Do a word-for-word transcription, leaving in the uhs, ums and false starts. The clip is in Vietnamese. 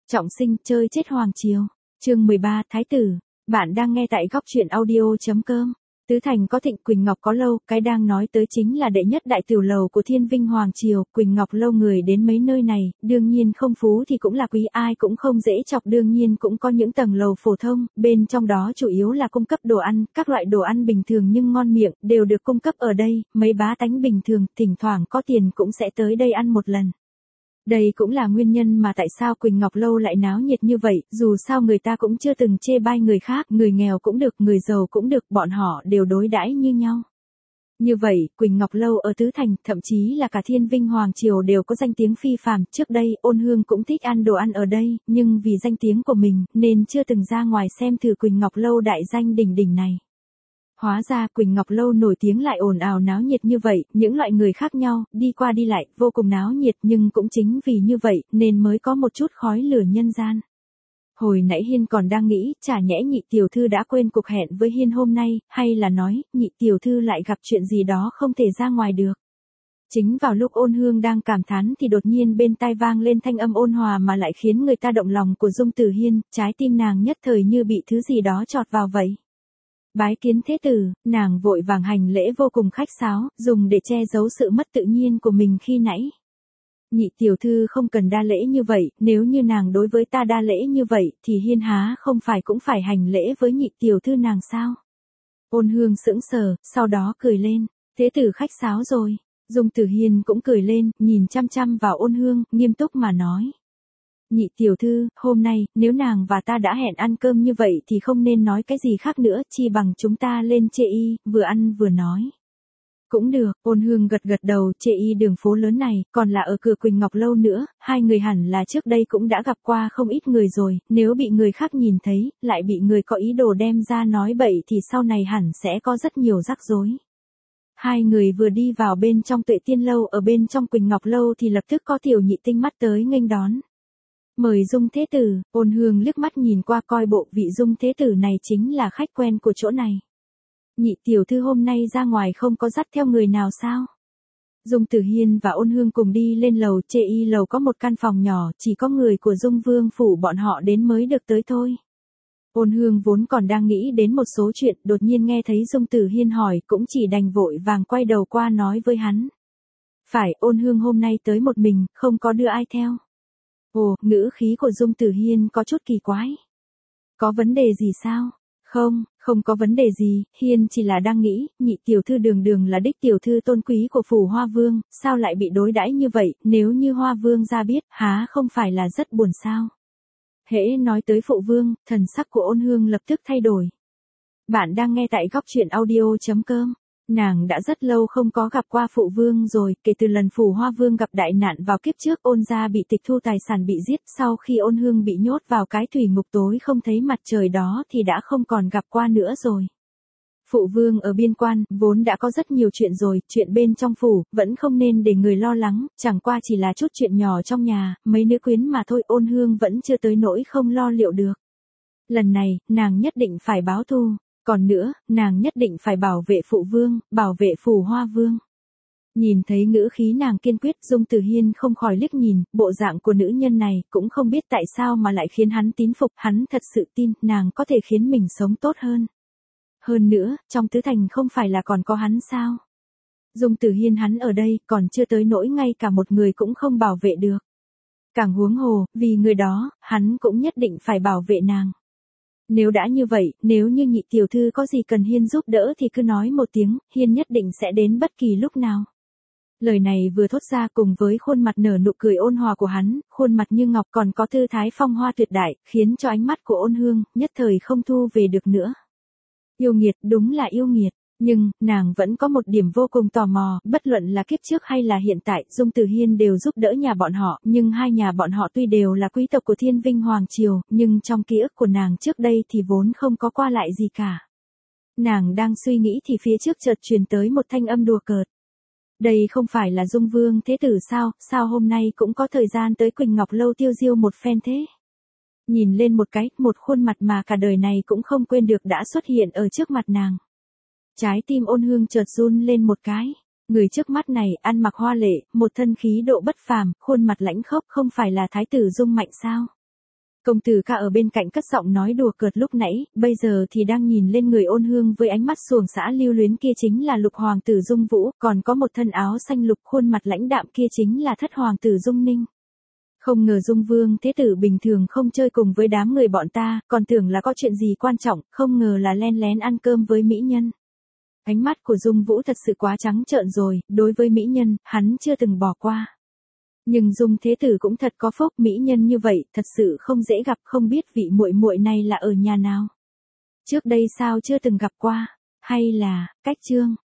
Trọng sinh chơi chết hoàng triều. Chương mười ba Thái tử. Bạn đang nghe tại góc truyện audio chấm com. Tứ Thành có Thịnh, Quỳnh Ngọc có Lâu, cái đang nói tới chính là đệ nhất đại tiểu lầu của Thiên Vinh hoàng triều. Quỳnh Ngọc Lâu người đến mấy nơi này, đương nhiên không phú thì cũng là quý, ai cũng không dễ chọc, đương nhiên cũng có những tầng lầu phổ thông, bên trong đó chủ yếu là cung cấp đồ ăn, các loại đồ ăn bình thường nhưng ngon miệng, đều được cung cấp ở đây. Mấy bá tánh bình thường, thỉnh thoảng có tiền cũng sẽ tới đây ăn một lần. Đây cũng là nguyên nhân mà tại sao Quỳnh Ngọc Lâu lại náo nhiệt như vậy, dù sao người ta cũng chưa từng chê bai người khác, người nghèo cũng được, người giàu cũng được, bọn họ đều đối đãi như nhau. Như vậy, Quỳnh Ngọc Lâu ở Tứ Thành, thậm chí là cả Thiên Vinh hoàng triều đều có danh tiếng phi phàm. Trước đây, Ôn Hương cũng thích ăn đồ ăn ở đây, nhưng vì danh tiếng của mình, nên chưa từng ra ngoài xem thử Quỳnh Ngọc Lâu đại danh đỉnh đỉnh này. Hóa ra Quỳnh Ngọc Lâu nổi tiếng lại ồn ào náo nhiệt như vậy, những loại người khác nhau, đi qua đi lại, vô cùng náo nhiệt, nhưng cũng chính vì như vậy, nên mới có một chút khói lửa nhân gian. Hồi nãy Hiên còn đang nghĩ, chả nhẽ nhị tiểu thư đã quên cuộc hẹn với Hiên hôm nay, hay là nói, nhị tiểu thư lại gặp chuyện gì đó không thể ra ngoài được. Chính vào lúc Ôn Hương đang cảm thán thì đột nhiên bên tai vang lên thanh âm ôn hòa mà lại khiến người ta động lòng của Dung Tử Hiên, trái tim nàng nhất thời như bị thứ gì đó chọt vào vậy. Bái kiến thế tử, nàng vội vàng hành lễ vô cùng khách sáo, dùng để che giấu sự mất tự nhiên của mình khi nãy. Nhị tiểu thư không cần đa lễ như vậy, nếu như nàng đối với ta đa lễ như vậy, thì Hiên há không phải cũng phải hành lễ với nhị tiểu thư nàng sao? Ôn Hương sững sờ, sau đó cười lên, thế tử khách sáo rồi. Dung Tử Hiên cũng cười lên, nhìn chăm chăm vào Ôn Hương, nghiêm túc mà nói. Nhị tiểu thư, hôm nay, nếu nàng và ta đã hẹn ăn cơm như vậy thì không nên nói cái gì khác nữa, chi bằng chúng ta lên chê y, vừa ăn vừa nói. Cũng được, Ôn Hương gật gật đầu, chê y đường phố lớn này, còn là ở cửa Quỳnh Ngọc Lâu nữa, hai người hẳn là trước đây cũng đã gặp qua không ít người rồi, nếu bị người khác nhìn thấy, lại bị người có ý đồ đem ra nói bậy thì sau này hẳn sẽ có rất nhiều rắc rối. Hai người vừa đi vào bên trong Tuệ Tiên Lâu, ở bên trong Quỳnh Ngọc Lâu thì lập tức có tiểu nhị tinh mắt tới nghênh đón. Mời Dung thế tử. Ôn Hương liếc mắt nhìn qua coi bộ vị Dung thế tử này chính là khách quen của chỗ này. Nhị tiểu thư hôm nay ra ngoài không có dắt theo người nào sao? Dung Tử Hiên và Ôn Hương cùng đi lên lầu, chê y lầu có một căn phòng nhỏ, chỉ có người của Dung Vương phủ bọn họ đến mới được tới thôi. Ôn Hương vốn còn đang nghĩ đến một số chuyện, đột nhiên nghe thấy Dung Tử Hiên hỏi, cũng chỉ đành vội vàng quay đầu qua nói với hắn. Phải, Ôn Hương hôm nay tới một mình, không có đưa ai theo. Ồ, ngữ khí của Dung Tử Hiên có chút kỳ quái. Có vấn đề gì sao? Không, không có vấn đề gì, Hiên chỉ là đang nghĩ, nhị tiểu thư đường đường là đích tiểu thư tôn quý của phủ Hoa Vương, sao lại bị đối đãi như vậy, nếu như Hoa Vương ra biết, há không phải là rất buồn sao? Hễ nói tới phụ vương, thần sắc của Ôn Hương lập tức thay đổi. Bạn đang nghe tại góc truyện audio chấm com. Nàng đã rất lâu không có gặp qua phụ vương rồi, kể từ lần phủ Hoa Vương gặp đại nạn vào kiếp trước, Ôn gia bị tịch thu tài sản bị giết, sau khi Ôn Hương bị nhốt vào cái thủy ngục tối không thấy mặt trời đó thì đã không còn gặp qua nữa rồi. Phụ vương ở biên quan, vốn đã có rất nhiều chuyện rồi, chuyện bên trong phủ, vẫn không nên để người lo lắng, chẳng qua chỉ là chút chuyện nhỏ trong nhà, mấy nữ quyến mà thôi, Ôn Hương vẫn chưa tới nỗi không lo liệu được. Lần này, nàng nhất định phải báo thù. Còn nữa, nàng nhất định phải bảo vệ phụ vương, bảo vệ phủ Hoa Vương. Nhìn thấy ngữ khí nàng kiên quyết, Dung Tử Hiên không khỏi liếc nhìn, bộ dạng của nữ nhân này, cũng không biết tại sao mà lại khiến hắn tín phục, hắn thật sự tin, nàng có thể khiến mình sống tốt hơn. Hơn nữa, trong Tứ Thành không phải là còn có hắn sao? Dung Tử Hiên hắn ở đây, còn chưa tới nỗi ngay cả một người cũng không bảo vệ được. Càng huống hồ, vì người đó, hắn cũng nhất định phải bảo vệ nàng. Nếu đã như vậy, nếu như nhị tiểu thư có gì cần Hiên giúp đỡ thì cứ nói một tiếng, Hiên nhất định sẽ đến bất kỳ lúc nào. Lời này vừa thốt ra cùng với khuôn mặt nở nụ cười ôn hòa của hắn, khuôn mặt như ngọc còn có tư thái phong hoa tuyệt đại, khiến cho ánh mắt của Ôn Hương, nhất thời không thu về được nữa. Yêu nghiệt, đúng là yêu nghiệt. Nhưng, nàng vẫn có một điểm vô cùng tò mò, bất luận là kiếp trước hay là hiện tại, Dung Tử Hiên đều giúp đỡ nhà bọn họ, nhưng hai nhà bọn họ tuy đều là quý tộc của Thiên Vinh hoàng triều, nhưng trong ký ức của nàng trước đây thì vốn không có qua lại gì cả. Nàng đang suy nghĩ thì phía trước chợt truyền tới một thanh âm đùa cợt. Đây không phải là Dung Vương thế tử sao, sao hôm nay cũng có thời gian tới Quỳnh Ngọc Lâu tiêu diêu một phen thế? Nhìn lên một cái, một khuôn mặt mà cả đời này cũng không quên được đã xuất hiện ở trước mặt nàng. Trái tim Ôn Hương chợt run lên một cái. Người trước mắt này ăn mặc hoa lệ, một thân khí độ bất phàm, khuôn mặt lãnh khốc, không phải là thái tử Dung Mạnh sao? Công tử ca ở bên cạnh cất giọng nói đùa cợt lúc nãy, bây giờ thì đang nhìn lên người Ôn Hương với ánh mắt xuồng xã lưu luyến kia chính là lục hoàng tử Dung Vũ, còn có một thân áo xanh lục khuôn mặt lãnh đạm kia chính là thất hoàng tử Dung Ninh. Không ngờ Dung Vương thế tử bình thường không chơi cùng với đám người bọn ta, còn tưởng là có chuyện gì quan trọng, không ngờ là len lén ăn cơm với mỹ nhân. Ánh mắt của Dung Vũ thật sự quá trắng trợn rồi, đối với mỹ nhân, hắn chưa từng bỏ qua. Nhưng Dung thế tử cũng thật có phúc, mỹ nhân như vậy, thật sự không dễ gặp, không biết vị muội muội này là ở nhà nào. Trước đây sao chưa từng gặp qua, hay là, cách chương.